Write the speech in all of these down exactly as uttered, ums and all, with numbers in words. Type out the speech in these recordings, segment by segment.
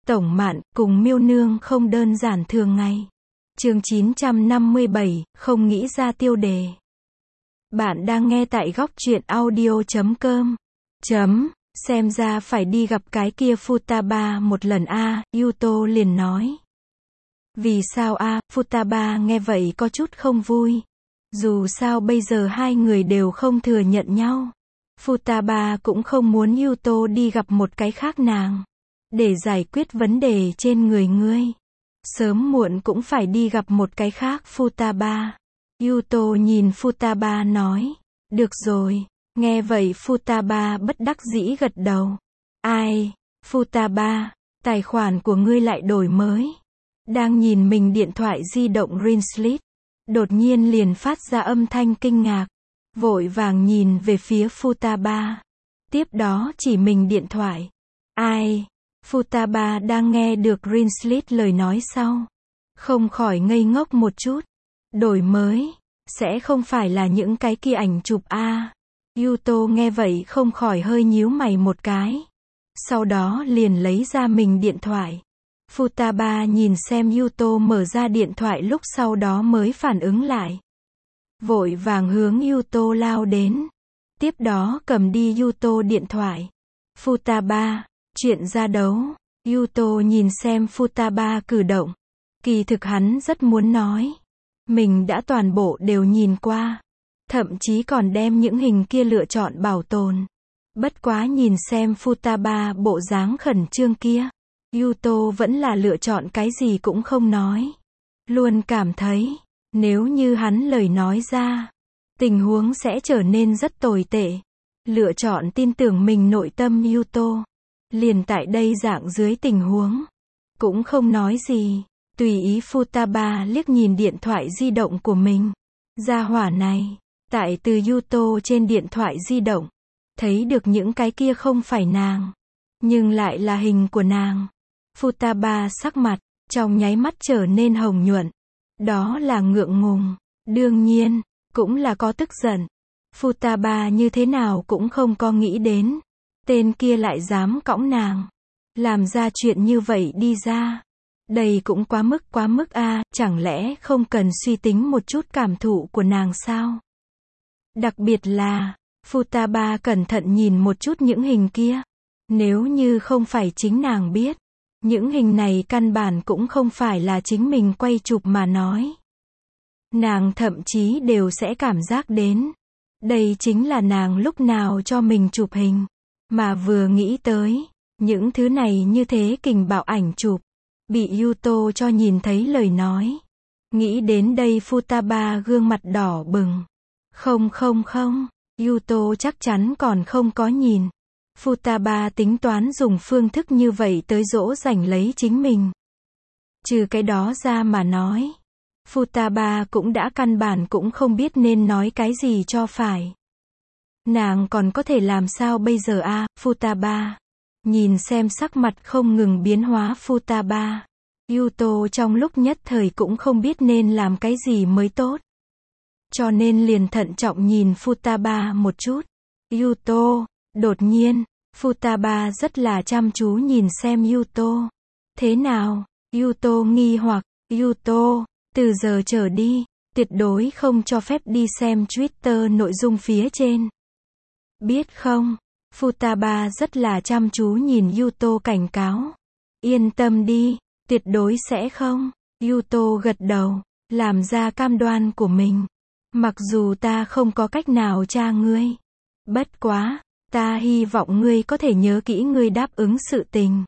Tổng Mạn, cùng Miêu Nương không đơn giản thường ngày. Chương chín trăm năm mươi bảy, không nghĩ ra tiêu đề. Bạn đang nghe tại góc truyện audio chấm com. Chấm, xem ra phải đi gặp cái kia Futaba một lần a, Yuto liền nói. Vì sao a, Futaba nghe vậy có chút không vui. Dù sao bây giờ hai người đều không thừa nhận nhau. Futaba cũng không muốn Yuto đi gặp một cái khác nàng. Để giải quyết vấn đề trên người ngươi. Sớm muộn cũng phải đi gặp một cái khác Futaba. Yuto nhìn Futaba nói. Được rồi. Nghe vậy Futaba bất đắc dĩ gật đầu. Ai? Futaba, tài khoản của ngươi lại đổi mới. Đang nhìn mình điện thoại di động Rinslit. Đột nhiên liền phát ra âm thanh kinh ngạc. Vội vàng nhìn về phía Futaba. Tiếp đó chỉ mình điện thoại. Ai? Futaba đang nghe được Rinslit lời nói sau. Không khỏi ngây ngốc một chút. Đổi mới. Sẽ không phải là những cái kia ảnh chụp a à. Yuto nghe vậy không khỏi hơi nhíu mày một cái. Sau đó liền lấy ra mình điện thoại. Futaba nhìn xem Yuto mở ra điện thoại lúc sau đó mới phản ứng lại. Vội vàng hướng Yuto lao đến. Tiếp đó cầm đi Yuto điện thoại. Futaba, chuyện ra đấu. Yuto nhìn xem Futaba cử động. Kỳ thực hắn rất muốn nói. Mình đã toàn bộ đều nhìn qua. Thậm chí còn đem những hình kia lựa chọn bảo tồn. Bất quá nhìn xem Futaba bộ dáng khẩn trương kia. Yuto vẫn là lựa chọn cái gì cũng không nói. Luôn cảm thấy, nếu như hắn lời nói ra, tình huống sẽ trở nên rất tồi tệ. Lựa chọn tin tưởng mình nội tâm Yuto. Liền tại đây dạng dưới tình huống. Cũng không nói gì. Tùy ý Futaba liếc nhìn điện thoại di động của mình. Gia hỏa này. Tại từ Yuto trên điện thoại di động. Thấy được những cái kia không phải nàng. Nhưng lại là hình của nàng. Futaba sắc mặt. Trong nháy mắt trở nên hồng nhuận. Đó là ngượng ngùng. Đương nhiên. Cũng là có tức giận. Futaba như thế nào cũng không có nghĩ đến. Tên kia lại dám cõng nàng. Làm ra chuyện như vậy đi ra. Đây cũng quá mức quá mức a, à, chẳng lẽ không cần suy tính một chút cảm thụ của nàng sao? Đặc biệt là, Futaba cẩn thận nhìn một chút những hình kia. Nếu như không phải chính nàng biết, những hình này căn bản cũng không phải là chính mình quay chụp mà nói. Nàng thậm chí đều sẽ cảm giác đến. Đây chính là nàng lúc nào cho mình chụp hình. Mà vừa nghĩ tới, những thứ này như thế kình bạo ảnh chụp. Bị Yuto cho nhìn thấy lời nói. Nghĩ đến đây Futaba gương mặt đỏ bừng. Không không không, Yuto chắc chắn còn không có nhìn. Futaba tính toán dùng phương thức như vậy tới dỗ dành lấy chính mình. Trừ cái đó ra mà nói. Futaba cũng đã căn bản cũng không biết nên nói cái gì cho phải. Nàng còn có thể làm sao bây giờ a, à, Futaba. Nhìn xem sắc mặt không ngừng biến hóa Futaba. Yuto trong lúc nhất thời cũng không biết nên làm cái gì mới tốt. Cho nên liền thận trọng nhìn Futaba một chút. Yuto, đột nhiên, Futaba rất là chăm chú nhìn xem Yuto. Thế nào? Yuto nghi hoặc, Yuto, từ giờ trở đi, tuyệt đối không cho phép đi xem Twitter nội dung phía trên. Biết không? Futaba rất là chăm chú nhìn Yuto cảnh cáo. Yên tâm đi, tuyệt đối sẽ không. Yuto gật đầu, làm ra cam đoan của mình. Mặc dù ta không có cách nào tra ngươi. Bất quá, ta hy vọng ngươi có thể nhớ kỹ ngươi đáp ứng sự tình.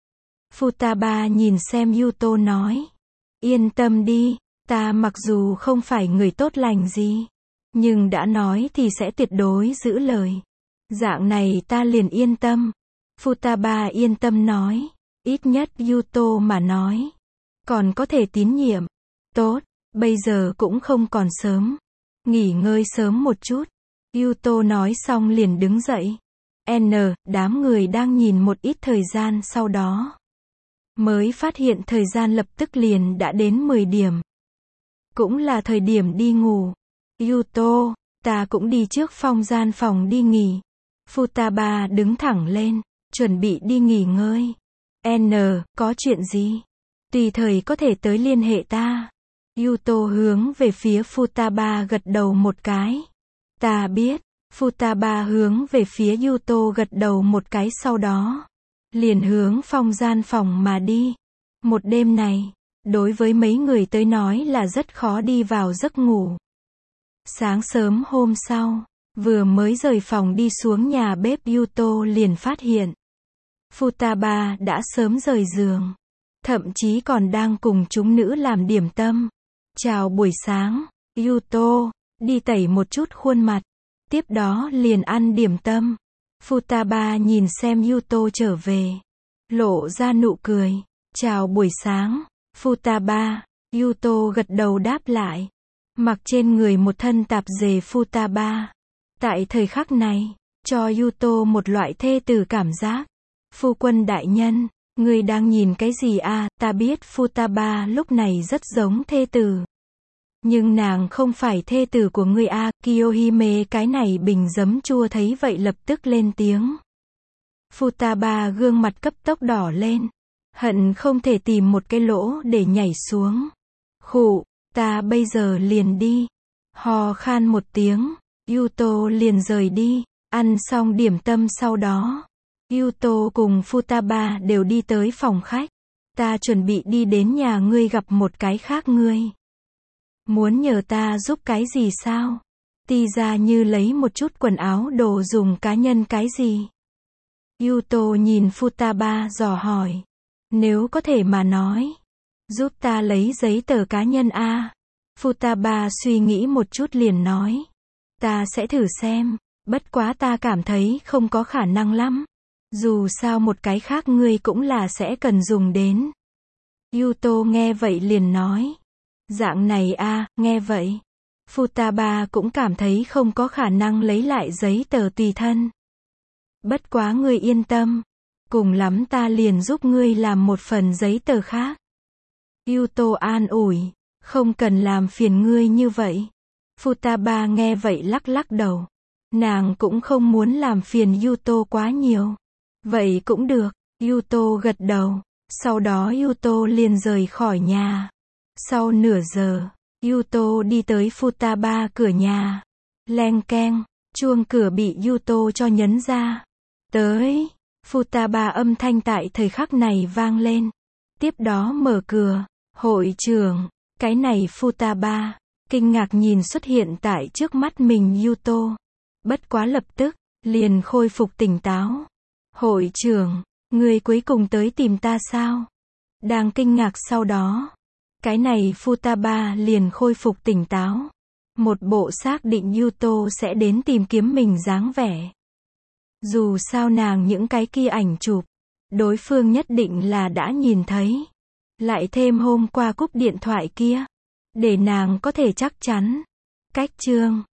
Futaba nhìn xem Yuto nói. Yên tâm đi, ta mặc dù không phải người tốt lành gì. Nhưng đã nói thì sẽ tuyệt đối giữ lời. Dạng này ta liền yên tâm. Futaba yên tâm nói. Ít nhất Yuto mà nói. Còn có thể tín nhiệm. Tốt, bây giờ cũng không còn sớm. Nghỉ ngơi sớm một chút. Yuto nói xong liền đứng dậy. N, đám người đang nhìn một ít thời gian sau đó. Mới phát hiện thời gian lập tức liền đã đến mười điểm. Cũng là thời điểm đi ngủ. Yuto, ta cũng đi trước phòng gian phòng đi nghỉ. Futaba đứng thẳng lên, chuẩn bị đi nghỉ ngơi. N, có chuyện gì? Tùy thời có thể tới liên hệ ta. Yuto hướng về phía Futaba gật đầu một cái. Ta biết. Futaba hướng về phía Yuto gật đầu một cái, sau đó liền hướng phòng gian phòng mà đi. Một đêm này, đối với mấy người tới nói là rất khó đi vào giấc ngủ. Sáng sớm hôm sau, vừa mới rời phòng đi xuống nhà bếp, Yuto liền phát hiện Futaba đã sớm rời giường, thậm chí còn đang cùng chúng nữ làm điểm tâm. Chào buổi sáng, Yuto, đi tẩy một chút khuôn mặt, tiếp đó liền ăn điểm tâm. Futaba nhìn xem Yuto trở về, lộ ra nụ cười. Chào buổi sáng, Futaba. Yuto gật đầu đáp lại. Mặc trên người một thân tạp dề, Futaba tại thời khắc này cho Yuto một loại thê tử cảm giác. Phu quân đại nhân, ngươi đang nhìn cái gì à? Ta biết Futaba lúc này rất giống thê tử, nhưng nàng không phải thê tử của ngươi à? Kiyohime cái này bình giấm chua thấy vậy lập tức lên tiếng. Futaba gương mặt cấp tốc đỏ lên, hận không thể tìm một cái lỗ để nhảy xuống. Khụ, ta bây giờ liền đi. Hò khan một tiếng, Yuto liền rời đi. Ăn xong điểm tâm sau đó, Yuto cùng Futaba đều đi tới phòng khách. Ta chuẩn bị đi đến nhà ngươi gặp một cái khác. Ngươi muốn nhờ ta giúp cái gì sao? Ti ra như lấy một chút quần áo đồ dùng cá nhân cái gì? Yuto nhìn Futaba dò hỏi. Nếu có thể mà nói, giúp ta lấy giấy tờ cá nhân a. À? Futaba suy nghĩ một chút liền nói. Ta sẽ thử xem, bất quá ta cảm thấy không có khả năng lắm. Dù sao một cái khác ngươi cũng là sẽ cần dùng đến. Yuto nghe vậy liền nói. Dạng này a, à, nghe vậy. Futaba cũng cảm thấy không có khả năng lấy lại giấy tờ tùy thân. Bất quá ngươi yên tâm. Cùng lắm ta liền giúp ngươi làm một phần giấy tờ khác. Yuto an ủi. Không cần làm phiền ngươi như vậy. Futaba nghe vậy lắc lắc đầu. Nàng cũng không muốn làm phiền Yuto quá nhiều. Vậy cũng được. Yuto gật đầu. Sau đó Yuto liền rời khỏi nhà. Sau nửa giờ, Yuto đi tới Futaba cửa nhà. Leng keng, chuông cửa bị Yuto cho nhấn ra. Tới. Futaba âm thanh tại thời khắc này vang lên. Tiếp đó mở cửa. Hội trưởng. Cái này Futaba kinh ngạc nhìn xuất hiện tại trước mắt mình Yuto. Bất quá lập tức liền khôi phục tỉnh táo. Hội trưởng, người cuối cùng tới tìm ta sao? Đang kinh ngạc sau đó, cái này Futaba liền khôi phục tỉnh táo. Một bộ xác định Yuto sẽ đến tìm kiếm mình dáng vẻ. Dù sao nàng những cái kia ảnh chụp, đối phương nhất định là đã nhìn thấy. Lại thêm hôm qua cúp điện thoại kia, để nàng có thể chắc chắn. Cách chương